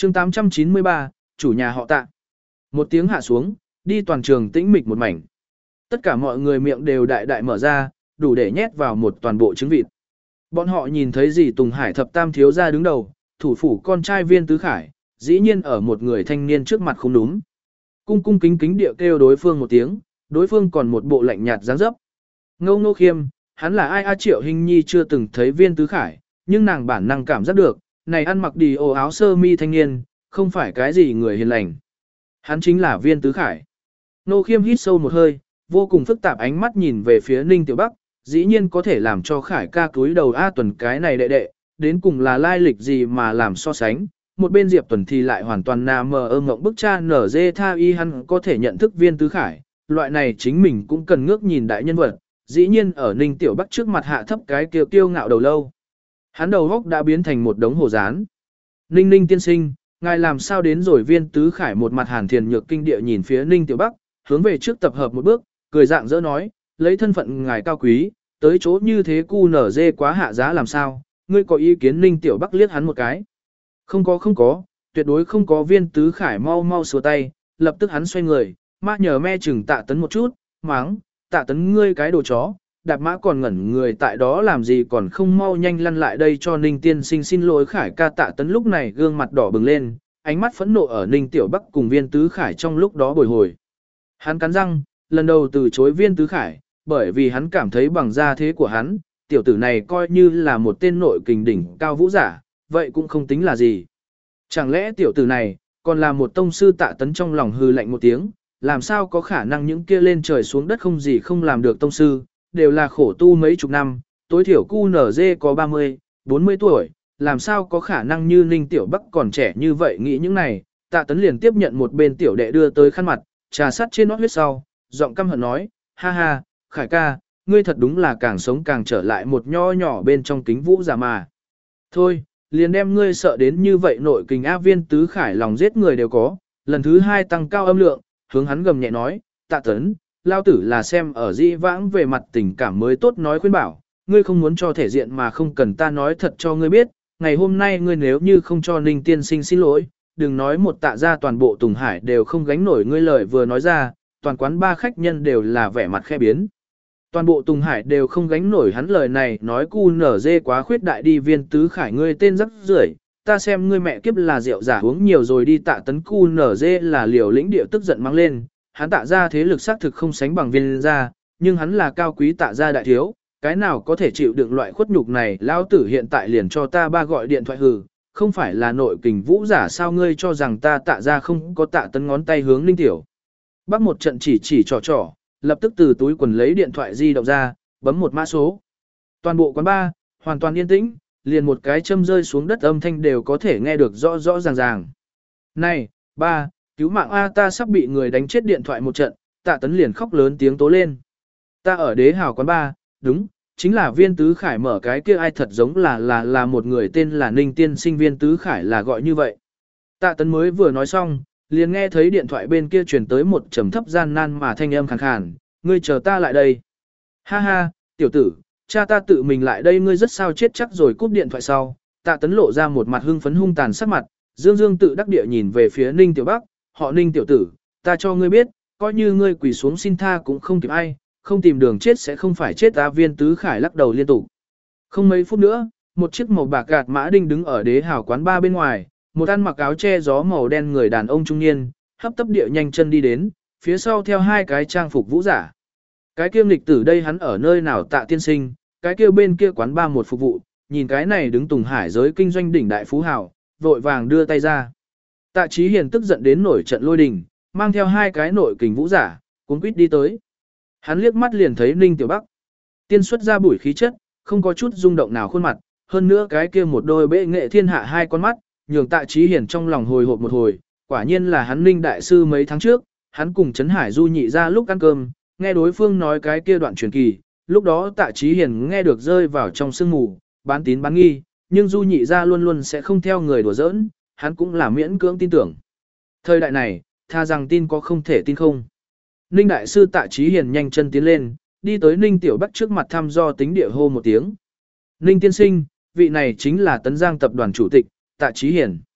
chương 893, chủ nhà họ Tạ. Một tiếng hạ xuống, đi toàn trường tĩnh mịch một mảnh. Tất cả mọi người miệng đều đại đại mở ra, đủ để nhét vào một toàn bộ trứng vịt. Bọn họ nhìn thấy dì Tùng Hải thập tam thiếu gia đứng đầu, thủ phủ con trai Viên Tứ Khải, dĩ nhiên ở một người thanh niên trước mặt không đúng. Cung cung kính kính địa kêu đối phương một tiếng, đối phương còn một bộ lạnh nhạt dáng dấp. Ngô Ngô Khiêm, hắn là ai? Triệu Hinh Nhi chưa từng thấy Viên Tứ Khải, nhưng nàng bản năng cảm giác được, này ăn mặc đi ô áo sơ mi thanh niên, không phải cái gì người hiền lành. Hắn chính là Viên Tứ Khải. Ngô Khiêm hít sâu một hơi, vô cùng phức tạp ánh mắt nhìn về phía Ninh Tiểu Bắc, dĩ nhiên có thể làm cho Khải ca cúi đầu A Tuần cái này đệ đệ, đến cùng là lai lịch gì mà làm so sánh. Một bên Diệp Tuần thì lại hoàn toàn nà mờ ơ ngộng bức cha nở dê tha y hắn có thể nhận thức Viên Tứ Khải, loại này chính mình cũng cần ngước nhìn đại nhân vật, dĩ nhiên ở Ninh Tiểu Bắc trước mặt hạ thấp cái kiêu kiêu ngạo đầu lâu. Hắn đầu góc đã biến thành một đống hồ dán. Ninh Ninh tiên sinh, ngài làm sao đến rồi? Viên Tứ Khải một mặt hàn thiền nhược kinh địa nhìn phía Ninh Tiểu Bắc, hướng về trước tập hợp một bước, cười dạng dỡ nói, lấy thân phận ngài cao quý, tới chỗ như thế cu nở dê quá hạ giá làm sao, ngươi có ý kiến? Ninh Tiểu Bắc liếc hắn một cái. Không có, tuyệt đối không có. Viên Tứ Khải mau mau xua tay, lập tức hắn xoay người, mắc nhờ me chừng Tạ Tấn một chút, máng, Tạ Tấn ngươi cái đồ chó, đạp mã còn ngẩn người tại đó làm gì, còn không mau nhanh lăn lại đây cho Ninh tiên sinh xin lỗi. Khải ca. Tạ Tấn lúc này gương mặt đỏ bừng lên, ánh mắt phẫn nộ ở Ninh Tiểu Bắc cùng Viên Tứ Khải trong lúc đó bồi hồi. Hắn cắn răng, lần đầu từ chối Viên Tứ Khải, bởi vì hắn cảm thấy bằng gia thế của hắn, tiểu tử này coi như là một tên nội kình đỉnh cao vũ giả, vậy cũng không tính là gì. Chẳng lẽ tiểu tử này, còn là một tông sư? Tạ Tấn trong lòng hừ lạnh một tiếng, làm sao có khả năng những kia lên trời xuống đất không gì không làm được tông sư, đều là khổ tu mấy chục năm, tối thiểu QNZ có 30, 40 tuổi, làm sao có khả năng như Ninh Tiểu Bắc còn trẻ như vậy? Nghĩ những này, Tạ Tấn liền tiếp nhận một bên tiểu đệ đưa tới khăn mặt, trà sắt trên nót huyết sau, giọng căm hận nói, ha ha, Khải ca, ngươi thật đúng là càng sống càng trở lại một nho nhỏ bên trong kính vũ giả mà. Thôi, liền đem ngươi sợ đến như vậy nội kình á. Viên Tứ Khải lòng giết người đều có, lần thứ hai tăng cao âm lượng, hướng hắn gầm nhẹ nói, Tạ Tấn, lao tử là xem ở dĩ vãng về mặt tình cảm mới tốt nói khuyên bảo, ngươi không muốn cho thể diện mà không cần ta nói thật cho ngươi biết, ngày hôm nay ngươi nếu như không cho Ninh tiên sinh xin lỗi, đừng nói một Tạ gia toàn bộ Tùng Hải đều không gánh nổi. Ngươi lời vừa nói ra, toàn quán ba khách nhân đều là vẻ mặt khe biến. Toàn bộ Tùng Hải đều không gánh nổi hắn lời này nói cu nở dê quá khuyết đại đi. Viên Tứ Khải ngươi tên rắc rưởi, ta xem ngươi mẹ kiếp là rượu giả uống nhiều rồi đi. Tạ Tấn cu nở dê là liều lĩnh điệu tức giận mang lên, hắn Tạ gia thế lực xác thực không sánh bằng Viên gia, nhưng hắn là cao quý Tạ gia đại thiếu, cái nào có thể chịu đựng loại khuất nhục này? Lão tử hiện tại liền cho ta ba gọi điện thoại hừ, không phải là nội kình vũ giả sao? Ngươi cho rằng ta Tạ gia không có? Tạ Tấn ngón tay hướng Ninh Tiểu Bắc một trận chỉ trò, lập tức từ túi quần lấy điện thoại di động ra, bấm một mã số. Toàn bộ quán bar hoàn toàn yên tĩnh, liền một cái châm rơi xuống đất âm thanh đều có thể nghe được rõ rõ ràng. Này, ba, cứu mạng A, ta sắp bị người đánh chết. Điện thoại một trận, Tạ Tấn liền khóc lớn tiếng tố lên. Ta ở Đế Hào quán bar, đúng, chính là Viên Tứ Khải mở cái kia. Ai thật giống là một người tên là Ninh tiên sinh, Viên Tứ Khải là gọi như vậy. Tạ Tấn mới vừa nói xong, liền nghe thấy điện thoại bên kia truyền tới một trầm thấp gian nan mà thanh âm khàn khàn, ngươi chờ ta lại đây. Ha ha, tiểu tử, cha ta tự mình lại đây. Ngươi rất sao chết chắc rồi. Cúp điện thoại sau, Tạ Tấn lộ ra một mặt hưng phấn hung tàn sắc mặt, dương tự đắc địa nhìn về phía Ninh Tiểu Bắc, họ Ninh tiểu tử, ta cho ngươi biết, coi như ngươi quỳ xuống xin tha cũng không kịp ai, không tìm đường chết sẽ không phải chết ta. Viên Tứ Khải lắc đầu liên tục. Không mấy phút nữa, một chiếc màu bạc gạt mã đinh đứng ở Đế Hào quán bar bên ngoài, một ăn mặc áo che gió màu đen người đàn ông trung niên, hấp tấp địa nhanh chân đi đến, phía sau theo hai cái trang phục vũ giả. Cái kia nghịch tử đây hắn ở nơi nào? Tạ tiên sinh, cái kia bên kia quán bar một phục vụ, nhìn cái này đứng Tùng Hải giới kinh doanh đỉnh đại phú hào, vội vàng đưa tay ra. Tạ Chí Hiền tức giận đến nổi trận lôi đình, mang theo hai cái nội kình vũ giả, cuống quýt đi tới. Hắn liếc mắt liền thấy Ninh Tiểu Bắc. Tiên xuất ra bùi khí chất, không có chút rung động nào khuôn mặt, hơn nữa cái kia một đôi bệ nghệ thiên hạ hai con mắt, nhường Tạ Chí Hiền trong lòng hồi hộp một hồi, quả nhiên là hắn Ninh đại sư. Mấy tháng trước, hắn cùng Trấn Hải Du nhị ra lúc ăn cơm, nghe đối phương nói cái kia đoạn truyền kỳ, lúc đó Tạ Chí Hiền nghe được rơi vào trong sương mù, bán tín bán nghi, nhưng Du nhị ra luôn luôn sẽ không theo người đùa giỡn, hắn cũng là miễn cưỡng tin tưởng. Thời đại này, tha rằng tin có không thể tin không. Ninh đại sư Tạ Chí Hiền nhanh chân tiến lên, đi tới Ninh Tiểu Bắc trước mặt thăm do tính địa hô một tiếng. Ninh tiên sinh, vị này chính là Tấn Giang tập đoàn chủ tịch, Tạ Chí Hiền.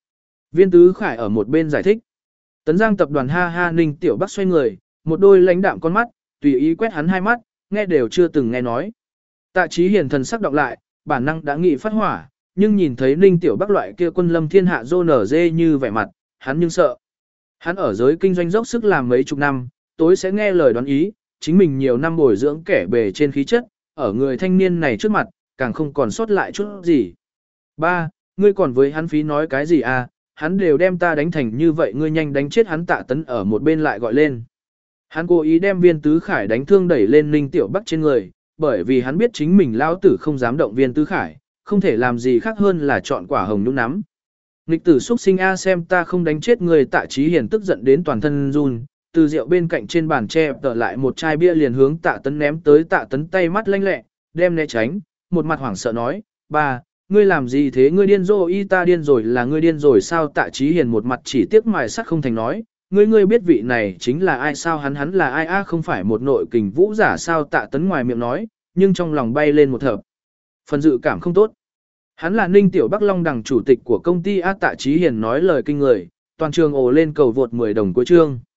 Viên Tứ Khải ở một bên giải thích. Tấn Giang tập đoàn ha ha Ninh Tiểu Bắc xoay người, một đôi lãnh đạm con mắt, tùy ý quét hắn hai mắt, nghe đều chưa từng nghe nói. Tạ Chí Hiền thần sắc đọc lại, bản năng đã nghị phát hỏa, nhưng nhìn thấy Ninh Tiểu Bắc loại kia quân lâm thiên hạ rô nở dê như vẻ mặt, hắn nhưng sợ. Hắn ở giới kinh doanh dốc sức làm mấy chục năm, tối sẽ nghe lời đoán ý, chính mình nhiều năm bồi dưỡng kẻ bề trên khí chất, ở người thanh niên này trước mặt, càng không còn sót lại chút gì. Ba, ngươi còn với hắn phí nói cái gì à, hắn đều đem ta đánh thành như vậy, ngươi nhanh đánh chết hắn. Tạ Tấn ở một bên lại gọi lên. Hắn cố ý đem Viên Tứ Khải đánh thương đẩy lên Ninh Tiểu Bắc trên người, bởi vì hắn biết chính mình lão tử không dám động Viên Tứ Khải, không thể làm gì khác hơn là chọn quả hồng nhúng nắm. Nghịch tử xuất sinh a, xem ta không đánh chết người. Tạ Chí Hiền tức giận đến toàn thân run, từ rượu bên cạnh trên bàn tre tở lại một chai bia liền hướng Tạ Tấn ném tới. Tạ Tấn tay mắt lanh lẹ, đem né tránh, một mặt hoảng sợ nói, ba, ngươi làm gì thế, ngươi điên rồi, ta điên rồi, là ngươi điên rồi sao? Tạ Chí Hiền một mặt chỉ tiếc mài sắt không thành nói, ngươi biết vị này chính là ai sao? Hắn là ai a, không phải một nội kình vũ giả sao? Tạ Tấn ngoài miệng nói, nhưng trong lòng bay lên một thợp phần dự cảm không tốt. Hắn là Ninh Tiểu Bắc Long Đằng chủ tịch của công ty A. Tạ Chí Hiền nói lời kinh người, toàn trường ồ lên cầu vượt 10 đồng cuối chương.